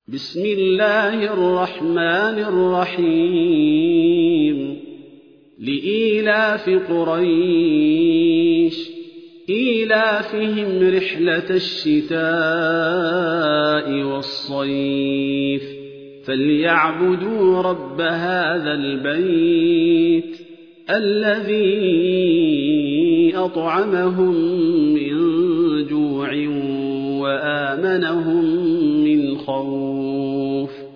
بسم الله الرحمن الرحيم لإيلاف قريش إيلافهم رحلة الشتاء والصيف فليعبدوا رب هذا البيت الذي أطعمهم من جوع وآمنهم من خوف